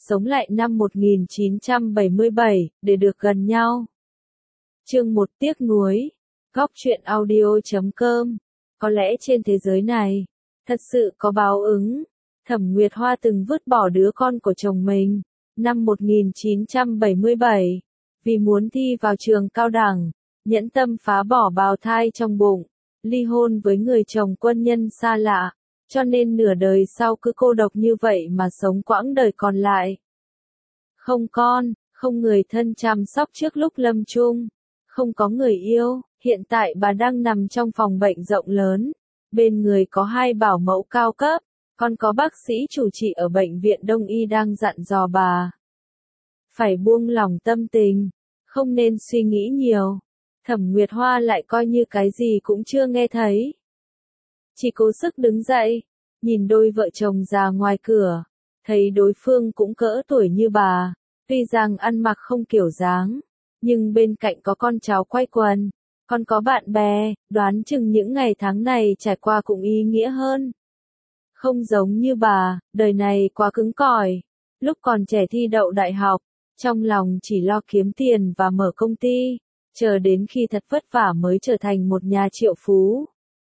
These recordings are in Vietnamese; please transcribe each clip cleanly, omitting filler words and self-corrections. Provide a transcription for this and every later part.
sống lại năm 1977, để được gần nhau. Chương 1 tiếc nuối. Góc truyện audio.com. Có lẽ trên thế giới này, thật sự có báo ứng. Thẩm Nguyệt Hoa từng vứt bỏ đứa con của chồng mình, năm 1977, vì muốn thi vào trường cao đẳng, nhẫn tâm phá bỏ bào thai trong bụng, ly hôn với người chồng quân nhân xa lạ, cho nên nửa đời sau cứ cô độc như vậy mà sống quãng đời còn lại. Không con, không người thân chăm sóc trước lúc lâm chung, không có người yêu, hiện tại bà đang nằm trong phòng bệnh rộng lớn, bên người có 2 bảo mẫu cao cấp, còn có bác sĩ chủ trị ở bệnh viện Đông y đang dặn dò bà. Phải buông lỏng tâm tình, không nên suy nghĩ nhiều. Thẩm Nguyệt Hoa lại coi như cái gì cũng chưa nghe thấy. Chỉ cố sức đứng dậy, nhìn đôi vợ chồng già ngoài cửa, thấy đối phương cũng cỡ tuổi như bà, tuy rằng ăn mặc không kiểu dáng, nhưng bên cạnh có con cháu quay quần, còn có bạn bè, đoán chừng những ngày tháng này trải qua cũng ý nghĩa hơn. Không giống như bà, đời này quá cứng cỏi. Lúc còn trẻ thi đậu đại học, trong lòng chỉ lo kiếm tiền và mở công ty, chờ đến khi thật vất vả mới trở thành một nhà triệu phú.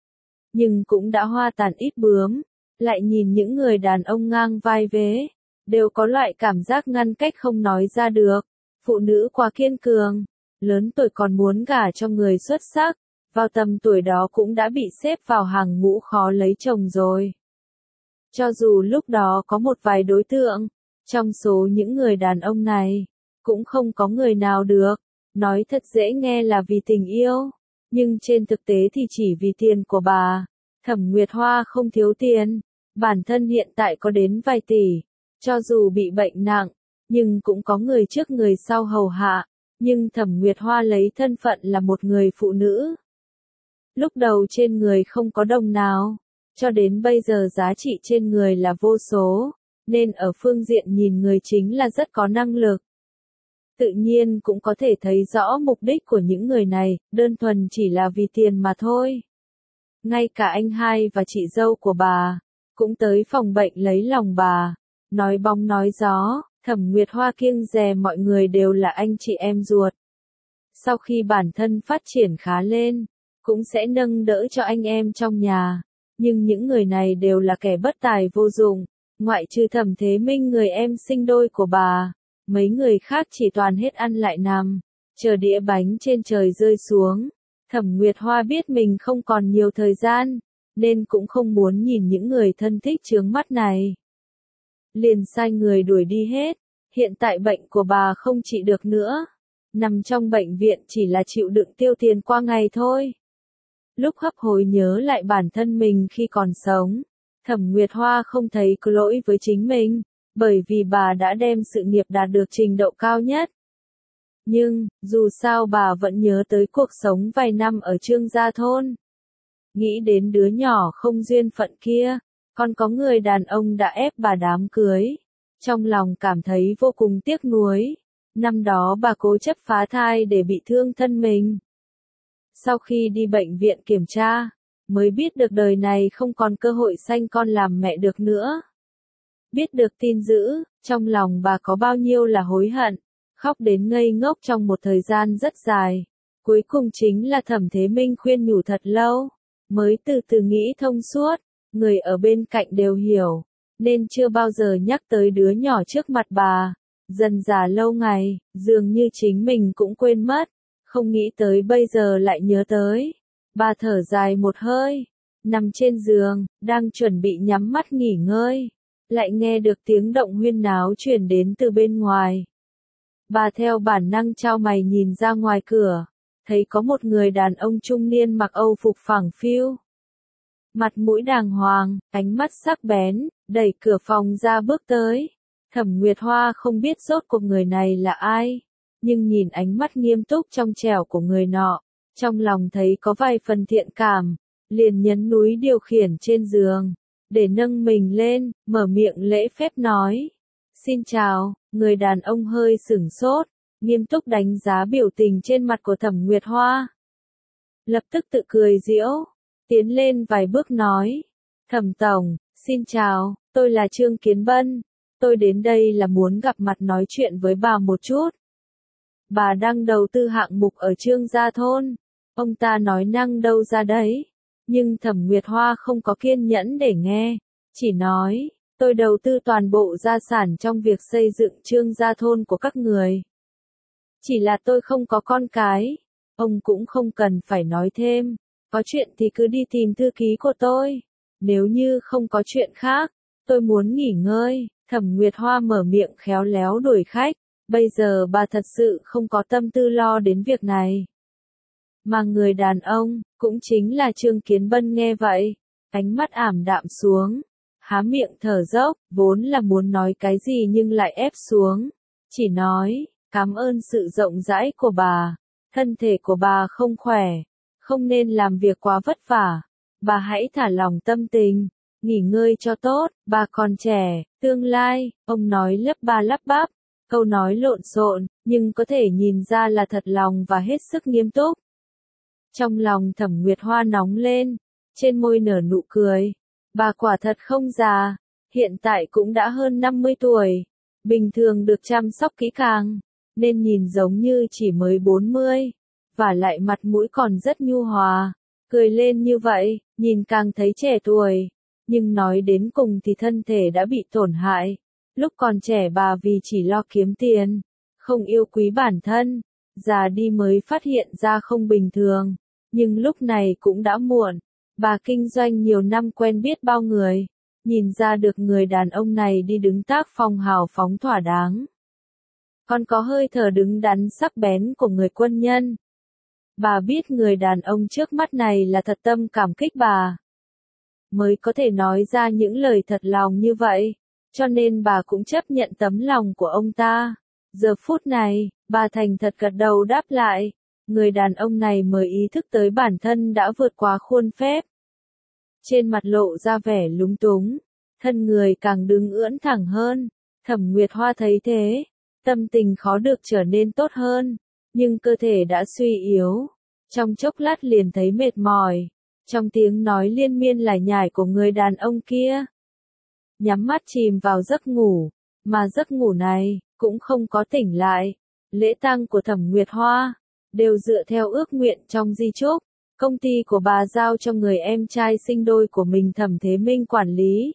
Nhưng cũng đã hoa tàn ít bướm, lại nhìn những người đàn ông ngang vai vế, đều có loại cảm giác ngăn cách không nói ra được. Phụ nữ quá kiên cường, lớn tuổi còn muốn gả cho người xuất sắc, vào tầm tuổi đó cũng đã bị xếp vào hàng ngũ khó lấy chồng rồi. Cho dù lúc đó có một vài đối tượng, trong số những người đàn ông này, cũng không có người nào được, nói thật dễ nghe là vì tình yêu, nhưng trên thực tế thì chỉ vì tiền của bà. Thẩm Nguyệt Hoa không thiếu tiền, bản thân hiện tại có đến vài tỷ, cho dù bị bệnh nặng, nhưng cũng có người trước người sau hầu hạ, nhưng Thẩm Nguyệt Hoa lấy thân phận là một người phụ nữ. Lúc đầu trên người không có đồng nào, cho đến bây giờ giá trị trên người là vô số, nên ở phương diện nhìn người chính là rất có năng lực. Tự nhiên cũng có thể thấy rõ mục đích của những người này, đơn thuần chỉ là vì tiền mà thôi. Ngay cả anh hai và chị dâu của bà, cũng tới phòng bệnh lấy lòng bà, nói bóng nói gió, Thẩm Nguyệt Hoa kiêng dè mọi người đều là anh chị em ruột. Sau khi bản thân phát triển khá lên, cũng sẽ nâng đỡ cho anh em trong nhà, nhưng những người này đều là kẻ bất tài vô dụng, ngoại trừ Thẩm Thế Minh người em sinh đôi của bà, mấy người khác chỉ toàn hết ăn lại nằm, chờ đĩa bánh trên trời rơi xuống. Thẩm Nguyệt Hoa biết mình không còn nhiều thời gian, nên cũng không muốn nhìn những người thân thích chướng mắt này. Liền sai người đuổi đi hết, hiện tại bệnh của bà không trị được nữa, nằm trong bệnh viện chỉ là chịu đựng tiêu tiền qua ngày thôi. Lúc hấp hối nhớ lại bản thân mình khi còn sống, Thẩm Nguyệt Hoa không thấy có lỗi với chính mình, bởi vì bà đã đem sự nghiệp đạt được trình độ cao nhất. Nhưng, dù sao bà vẫn nhớ tới cuộc sống vài năm ở Trương Gia Thôn. Nghĩ đến đứa nhỏ không duyên phận kia, còn có người đàn ông đã ép bà đám cưới. Trong lòng cảm thấy vô cùng tiếc nuối. Năm đó bà cố chấp phá thai để bị thương thân mình. Sau khi đi bệnh viện kiểm tra, mới biết được đời này không còn cơ hội sanh con làm mẹ được nữa. Biết được tin dữ, trong lòng bà có bao nhiêu là hối hận, khóc đến ngây ngốc trong một thời gian rất dài. Cuối cùng chính là Thẩm Thế Minh khuyên nhủ thật lâu, mới từ từ nghĩ thông suốt, người ở bên cạnh đều hiểu, nên chưa bao giờ nhắc tới đứa nhỏ trước mặt bà. Dần dà lâu ngày, dường như chính mình cũng quên mất, không nghĩ tới bây giờ lại nhớ tới. Bà thở dài một hơi, nằm trên giường, đang chuẩn bị nhắm mắt nghỉ ngơi, lại nghe được tiếng động huyên náo truyền đến từ bên ngoài. Bà theo bản năng chau mày nhìn ra ngoài cửa, thấy có một người đàn ông trung niên mặc Âu phục phẳng phiu. Mặt mũi đàng hoàng, ánh mắt sắc bén, đẩy cửa phòng ra bước tới. Thẩm Nguyệt Hoa không biết rốt cuộc người này là ai, nhưng nhìn ánh mắt nghiêm túc trong trẻo của người nọ, trong lòng thấy có vài phần thiện cảm, liền nhấn núi điều khiển trên giường, để nâng mình lên, mở miệng lễ phép nói. Xin chào, người đàn ông hơi sửng sốt, nghiêm túc đánh giá biểu tình trên mặt của Thẩm Nguyệt Hoa. Lập tức tự cười giễu, tiến lên vài bước nói. Thẩm Tổng, xin chào, tôi là Trương Kiến Bân, tôi đến đây là muốn gặp mặt nói chuyện với bà một chút. Bà đang đầu tư hạng mục ở Trương Gia Thôn. Ông ta nói năng đâu ra đấy. Nhưng Thẩm Nguyệt Hoa không có kiên nhẫn để nghe. Chỉ nói, tôi đầu tư toàn bộ gia sản trong việc xây dựng Trương Gia Thôn của các người. Chỉ là tôi không có con cái. Ông cũng không cần phải nói thêm. Có chuyện thì cứ đi tìm thư ký của tôi. Nếu như không có chuyện khác, tôi muốn nghỉ ngơi. Thẩm Nguyệt Hoa mở miệng khéo léo đuổi khách. Bây giờ bà thật sự không có tâm tư lo đến việc này. Mà người đàn ông, cũng chính là Trương Kiến Bân nghe vậy. Ánh mắt ảm đạm xuống. Há miệng thở dốc, vốn là muốn nói cái gì nhưng lại ép xuống. Chỉ nói, cảm ơn sự rộng rãi của bà. Thân thể của bà không khỏe. Không nên làm việc quá vất vả. Bà hãy thả lỏng tâm tình. Nghỉ ngơi cho tốt, bà còn trẻ, tương lai, ông nói lắp ba lắp bắp. Câu nói lộn xộn, nhưng có thể nhìn ra là thật lòng và hết sức nghiêm túc. Trong lòng Thẩm Nguyệt Hoa nóng lên, trên môi nở nụ cười. Bà quả thật không già, hiện tại cũng đã hơn 50 tuổi. Bình thường được chăm sóc kỹ càng, nên nhìn giống như chỉ mới 40. Và lại mặt mũi còn rất nhu hòa, cười lên như vậy, nhìn càng thấy trẻ tuổi. Nhưng nói đến cùng thì thân thể đã bị tổn hại. Lúc còn trẻ bà vì chỉ lo kiếm tiền, không yêu quý bản thân, già đi mới phát hiện ra không bình thường. Nhưng lúc này cũng đã muộn, bà kinh doanh nhiều năm quen biết bao người, nhìn ra được người đàn ông này đi đứng tác phong hào phóng thỏa đáng. Còn có hơi thở đứng đắn sắc bén của người quân nhân. Bà biết người đàn ông trước mắt này là thật tâm cảm kích bà, mới có thể nói ra những lời thật lòng như vậy. Cho nên bà cũng chấp nhận tấm lòng của ông ta. Giờ phút này, bà thành thật gật đầu đáp lại. Người đàn ông này mới ý thức tới bản thân đã vượt quá khuôn phép. Trên mặt lộ ra vẻ lúng túng. Thân người càng đứng ưỡn thẳng hơn. Thẩm Nguyệt Hoa thấy thế. Tâm tình khó được trở nên tốt hơn. Nhưng cơ thể đã suy yếu. Trong chốc lát liền thấy mệt mỏi. Trong tiếng nói liên miên lải nhải của người đàn ông kia. Nhắm mắt chìm vào giấc ngủ, mà giấc ngủ này, cũng không có tỉnh lại. Lễ tang của Thẩm Nguyệt Hoa, đều dựa theo ước nguyện trong di chúc, công ty của bà giao cho người em trai sinh đôi của mình Thẩm Thế Minh quản lý.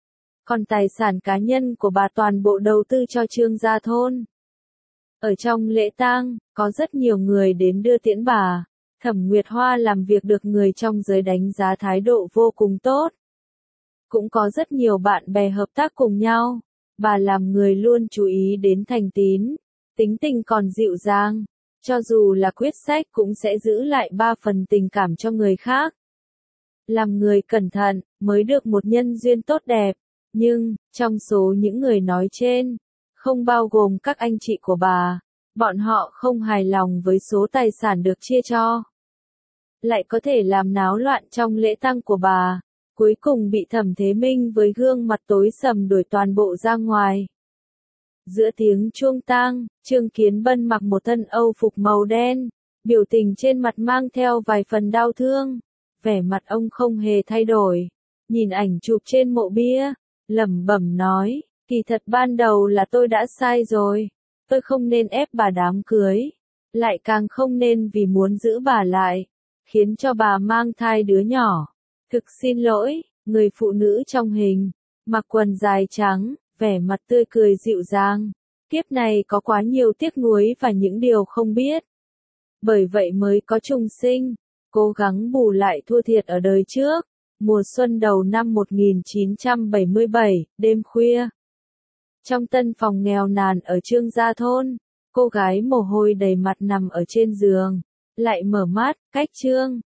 Còn tài sản cá nhân của bà toàn bộ đầu tư cho Trương Gia Thôn. Ở trong lễ tang, có rất nhiều người đến đưa tiễn bà. Thẩm Nguyệt Hoa làm việc được người trong giới đánh giá thái độ vô cùng tốt. Cũng có rất nhiều bạn bè hợp tác cùng nhau. Bà làm người luôn chú ý đến thành tín, tính tình còn dịu dàng. Cho dù là quyết sách cũng sẽ giữ lại 3 phần tình cảm cho người khác. Làm người cẩn thận, mới được một nhân duyên tốt đẹp. Nhưng, trong số những người nói trên, không bao gồm các anh chị của bà. Bọn họ không hài lòng với số tài sản được chia cho. Lại có thể làm náo loạn trong lễ tang của bà. Cuối cùng bị Thẩm Thế Minh với gương mặt tối sầm đuổi toàn bộ ra ngoài. Giữa tiếng chuông tang, Trương Kiến Bân mặc một thân âu phục màu đen, biểu tình trên mặt mang theo vài phần đau thương. Vẻ mặt ông không hề thay đổi. Nhìn ảnh chụp trên mộ bia, lẩm bẩm nói, kỳ thật ban đầu là tôi đã sai rồi. Tôi không nên ép bà đám cưới. Lại càng không nên vì muốn giữ bà lại, khiến cho bà mang thai đứa nhỏ. Thực xin lỗi, người phụ nữ trong hình, mặc quần dài trắng, vẻ mặt tươi cười dịu dàng. Kiếp này có quá nhiều tiếc nuối và những điều không biết. Bởi vậy mới có trùng sinh, cố gắng bù lại thua thiệt ở đời trước. Mùa xuân đầu năm 1977, đêm khuya. Trong tân phòng nghèo nàn ở Trương Gia Thôn, cô gái mồ hôi đầy mặt nằm ở trên giường. Lại mở mắt, cách Trương